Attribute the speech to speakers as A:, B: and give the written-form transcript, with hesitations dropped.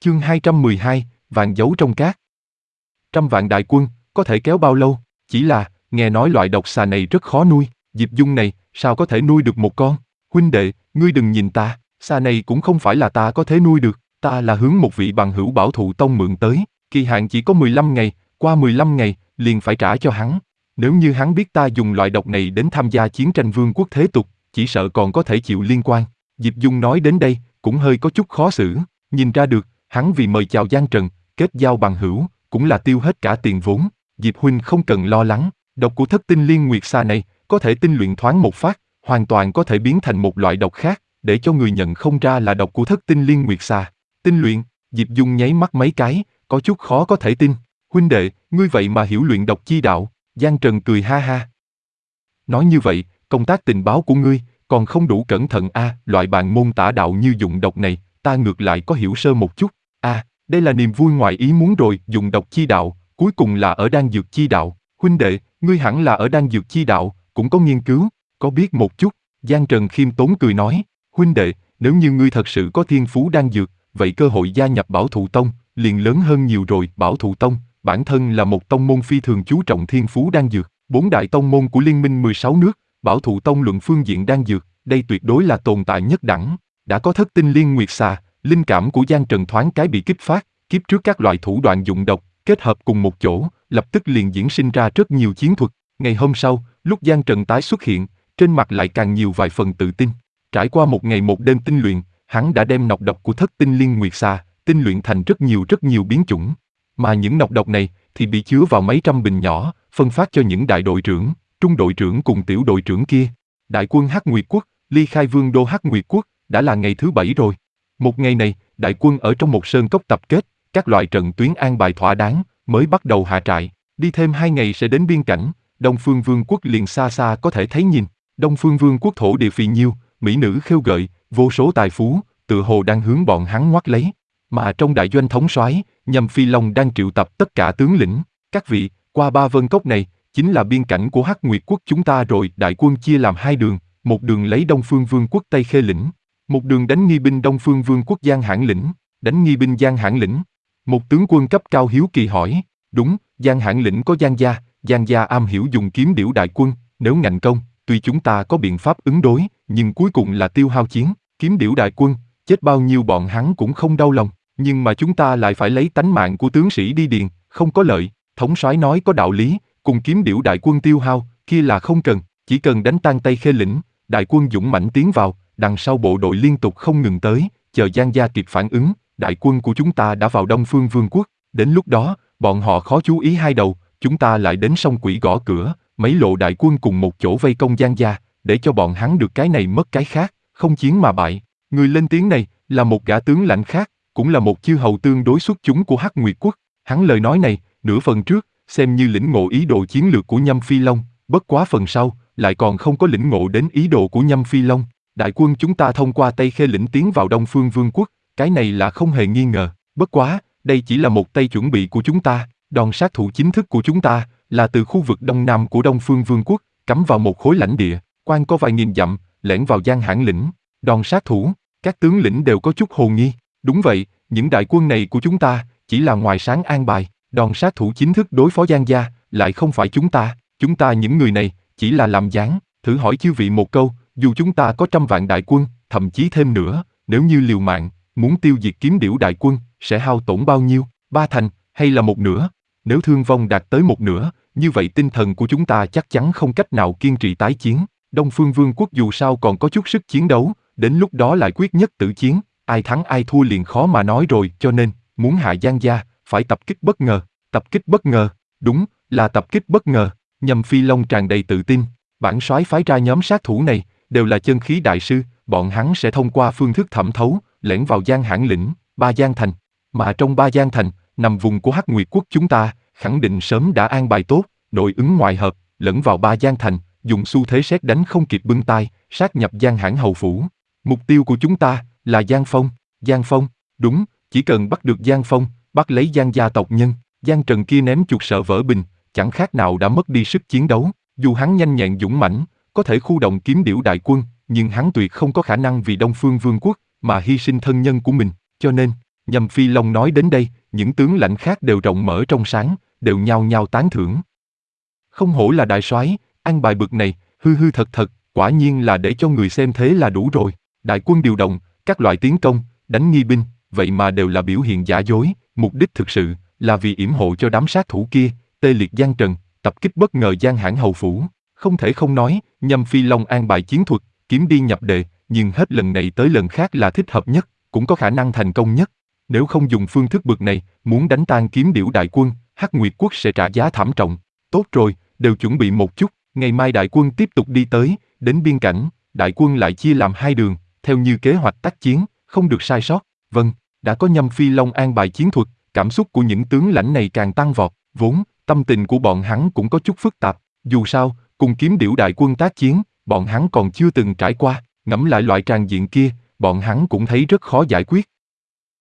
A: Chương 212, vàng giấu trong cát. 100 vạn đại quân, có thể kéo bao lâu? Chỉ là, nghe nói loại độc xà này rất khó nuôi. Diệp Dung này, sao có thể nuôi được một con? Huynh đệ, ngươi đừng nhìn ta, xà này cũng không phải là ta có thể nuôi được. Ta là hướng một vị bằng hữu Bảo Thụ Tông mượn tới, kỳ hạn chỉ có 15 ngày, qua 15 ngày, liền phải trả cho hắn. Nếu như hắn biết ta dùng loại độc này đến tham gia chiến tranh vương quốc thế tục, chỉ sợ còn có thể chịu liên quan. Diệp Dung nói đến đây, cũng hơi có chút khó xử, nhìn ra được, hắn vì mời chào Giang Trần, kết giao bằng hữu, cũng là tiêu hết cả tiền vốn. Diệp huynh không cần lo lắng, độc của thất tinh liên nguyệt xà này, có thể tinh luyện thoáng một phát, hoàn toàn có thể biến thành một loại độc khác, để cho người nhận không ra là độc của thất tinh liên nguyệt xà. Tinh luyện, Diệp Dung nháy mắt mấy cái, có chút khó có thể tin. Huynh đệ, ngươi vậy mà hiểu luyện độc chi đạo. Giang Trần cười ha ha. Nói như vậy, công tác tình báo của ngươi, còn không đủ cẩn thận loại bàn môn tả đạo như dụng độc này, ta ngược lại có hiểu sơ một chút. Đây là niềm vui ngoài ý muốn rồi, dụng độc chi đạo, cuối cùng là ở đan dược chi đạo. Huynh đệ, ngươi hẳn là ở đan dược chi đạo, cũng có nghiên cứu, có biết một chút. Giang Trần khiêm tốn cười nói, huynh đệ, nếu như ngươi thật sự có thiên phú đan dược, vậy cơ hội gia nhập Bảo Thụ Tông, liền lớn hơn nhiều rồi. Bảo Thụ Tông, bản thân là một tông môn phi thường chú trọng thiên phú đan dược, 4 đại tông môn của liên minh 16 nước, Bảo Thụ Tông luận phương diện đan dược, đây tuyệt đối là tồn tại nhất đẳng. Đã có thất tinh liên nguyệt xà, linh cảm của Giang Trần thoáng cái bị kích phát, kiếp trước các loại thủ đoạn dụng độc, kết hợp cùng một chỗ, lập tức liền diễn sinh ra rất nhiều chiến thuật. Ngày hôm sau, lúc Giang Trần tái xuất hiện, trên mặt lại càng nhiều vài phần tự tin. Trải qua một ngày một đêm tinh luyện, hắn đã đem nọc độc của thất tinh liên nguyệt xà, tinh luyện thành rất nhiều biến chủng. Mà những nọc độc này, thì bị chứa vào mấy trăm bình nhỏ, phân phát cho những đại đội trưởng, trung đội trưởng cùng tiểu đội trưởng kia. Đại quân Hắc Nguyệt Quốc, ly khai vương đô Hắc Nguyệt Quốc, đã là ngày thứ 7 rồi. Một ngày này, đại quân ở trong một sơn cốc tập kết, các loại trận tuyến an bài thỏa đáng, mới bắt đầu hạ trại. Đi thêm 2 ngày sẽ đến biên cảnh, Đông Phương Vương quốc liền xa xa có thể thấy nhìn. Đông Phương Vương quốc thổ địa phì nhiêu, mỹ nữ khêu gợi, vô số tài phú, tựa hồ đang hướng bọn hắn ngoắt lấy. Mà trong đại doanh thống soái, Nhâm Phi Long đang triệu tập tất cả tướng lĩnh. Các vị, qua Ba Vân Cốc này, chính là biên cảnh của Hắc Nguyệt Quốc chúng ta rồi. Đại quân chia làm 2 đường, một đường lấy Đông Phương Vương quốc Tây Khê lĩnh, một đường đánh nghi binh Đông Phương Vương quốc Giang Hãn lĩnh. Đánh nghi binh Giang Hãn lĩnh. Một tướng quân cấp cao hiếu kỳ hỏi, đúng, Giang Hãn lĩnh có Giang gia am hiểu dùng kiếm điểu đại quân, nếu ngạnh công, tuy chúng ta có biện pháp ứng đối, nhưng cuối cùng là tiêu hao chiến, kiếm điểu đại quân, chết bao nhiêu bọn hắn cũng không đau lòng, nhưng mà chúng ta lại phải lấy tánh mạng của tướng sĩ đi điền, không có lợi. Thống soái nói có đạo lý, cùng kiếm điểu đại quân tiêu hao, kia là không cần, chỉ cần đánh tan Tây Khê lĩnh, đại quân dũng mãnh tiến vào, đằng sau bộ đội liên tục không ngừng tới, chờ Giang gia kịp phản ứng, đại quân của chúng ta đã vào Đông Phương Vương quốc, đến lúc đó, bọn họ khó chú ý hai đầu, chúng ta lại đến sông Quỷ gõ cửa, mấy lộ đại quân cùng một chỗ vây công Giang gia, để cho bọn hắn được cái này mất cái khác, không chiến mà bại. Người lên tiếng này là một gã tướng lãnh khác, cũng là một chư hầu tương đối xuất chúng của Hắc Nguyệt quốc. Hắn lời nói này, nửa phần trước, xem như lĩnh ngộ ý đồ chiến lược của Nhâm Phi Long, bất quá phần sau, lại còn không có lĩnh ngộ đến ý đồ của Nhâm Phi Long. Đại quân chúng ta thông qua Tây Khê lĩnh tiến vào Đông Phương Vương quốc, cái này là không hề nghi ngờ. Bất quá, đây chỉ là một tay chuẩn bị của chúng ta, đòn sát thủ chính thức của chúng ta là từ khu vực đông nam của Đông Phương Vương quốc, cắm vào một khối lãnh địa, quan có vài nghìn dặm, lẻn vào Giang Hãn lĩnh. Đòn sát thủ, các tướng lĩnh đều có chút hồ nghi. Đúng vậy, những đại quân này của chúng ta chỉ là ngoài sáng an bài, đòn sát thủ chính thức đối phó Giang gia lại không phải chúng ta những người này chỉ là làm dáng. Thử hỏi chư vị một câu, dù chúng ta có 100 vạn đại quân, thậm chí thêm nữa, nếu như liều mạng, muốn tiêu diệt kiếm điểu đại quân, sẽ hao tổn bao nhiêu, 3/10 hay là 1/2? Nếu thương vong đạt tới 1/2, như vậy tinh thần của chúng ta chắc chắn không cách nào kiên trì tái chiến. Đông Phương Vương quốc dù sao còn có chút sức chiến đấu, đến lúc đó lại quyết nhất tử chiến, ai thắng ai thua liền khó mà nói rồi, cho nên, muốn hạ Giang gia, phải tập kích bất ngờ. Tập kích bất ngờ, đúng, là tập kích bất ngờ. Nhâm Phi Long tràn đầy tự tin, bản soái phái ra nhóm sát thủ này, đều là chân khí đại sư, bọn hắn sẽ thông qua phương thức thẩm thấu, lẻn vào Giang Hãn lĩnh, Ba Giang thành. Mà trong Ba Giang thành, nằm vùng của Hắc Nguyệt quốc chúng ta, khẳng định sớm đã an bài tốt, nội ứng ngoại hợp, lẫn vào Ba Giang thành, dùng xu thế sét đánh không kịp bưng tai, sát nhập Giang Hãn hầu phủ. Mục tiêu của chúng ta là Giang Phong. Giang Phong, đúng, chỉ cần bắt được Giang Phong, bắt lấy Giang gia tộc nhân, Giang Trần kia ném chuột sợ vỡ bình, chẳng khác nào đã mất đi sức chiến đấu. Dù hắn nhanh nhẹn dũng mãnh, có thể khu động kiếm điểu đại quân, nhưng hắn tuyệt không có khả năng vì Đông Phương Vương quốc mà hy sinh thân nhân của mình, cho nên Nhâm Phi Long nói đến đây, những tướng lãnh khác đều rộng mở trong sáng, đều nhao nhao tán thưởng. Không hổ là đại soái, an bài bực này, hư hư thật thật, quả nhiên là để cho người xem thế là đủ rồi. Đại quân điều động, các loại tiến công, đánh nghi binh, vậy mà đều là biểu hiện giả dối, mục đích thực sự là vì yểm hộ cho đám sát thủ kia, tê liệt Giang Trần, tập kích bất ngờ Giang Hãn hầu phủ. Không thể không nói, Nhâm Phi Long an bài chiến thuật, kiếm đi nhập đề, nhưng hết lần này tới lần khác là thích hợp nhất, cũng có khả năng thành công nhất. Nếu không dùng phương thức bực này, muốn đánh tan Kiếm Điểu đại quân, Hắc Nguyệt quốc sẽ trả giá thảm trọng. Tốt rồi, đều chuẩn bị một chút, ngày mai đại quân tiếp tục đi tới, đến biên cảnh, đại quân lại chia làm hai đường, theo như kế hoạch tác chiến, không được sai sót. Vâng, đã có Nhâm Phi Long an bài chiến thuật, cảm xúc của những tướng lãnh này càng tăng vọt, vốn, tâm tình của bọn hắn cũng có chút phức tạp, dù sao, cùng Kiếm Điểu đại quân tác chiến, bọn hắn còn chưa từng trải qua, ngẫm lại loại tràng diện kia, bọn hắn cũng thấy rất khó giải quyết.